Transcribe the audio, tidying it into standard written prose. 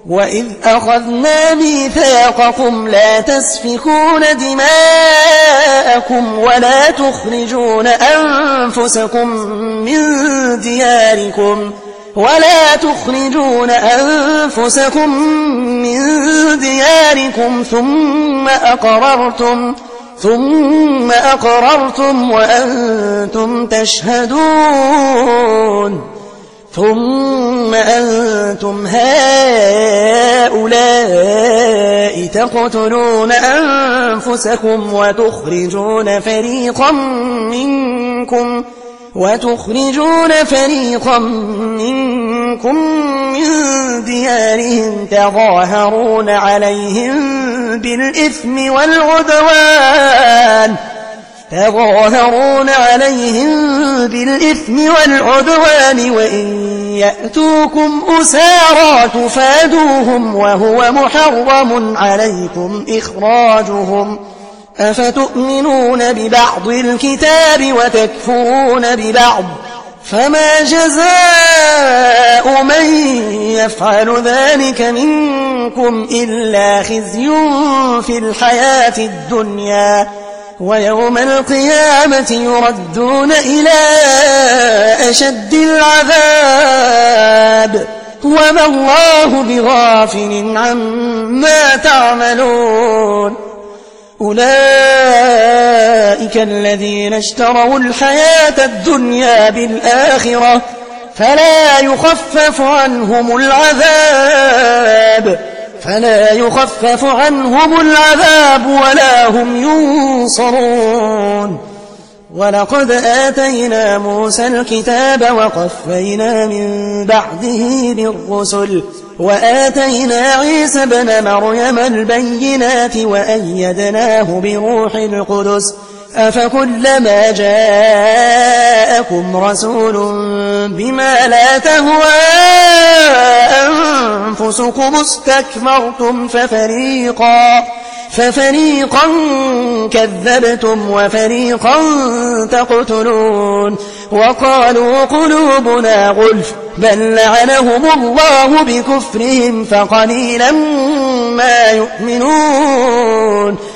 وإذ أخذنا ميثاقكم لا تسفكون دماءكم ولا تخرجون أنفسكم من دياركم ثم أقررتم وأنتم تشهدون ثم أنتم هؤلاء تقتلون أنفسكم وتخرجون فريقا منكم من ديارهم تظاهرون عليهم بالإثم والعدوان وإن يأتوكم أسارى تفادوهم وهو محرم عليكم إخراجهم أفتؤمنون ببعض الكتاب وتكفرون ببعض فما جزاء من يفعل ذلك منكم إلا خزي في الحياة الدنيا ويوم القيامة يردون إلى أشد العذاب وما الله بغافل عما تعملون أولئك الذين اشتروا الحياة الدنيا بالآخرة فلا يخفف عنهم العذاب ولا هم ينصرون ولقد آتينا موسى الكتاب وقفينا من بعده بالرسل وآتينا عيسى ابن مريم البينات وأيدناه بروح القدس أفكلما جاءكم رسول بما لا تهوى أنفسكم استكبرتم ففريقا كذبتم وفريقا تقتلون وقالوا قلوبنا غلف بل لعنهم الله بكفرهم فقليلا ما يؤمنون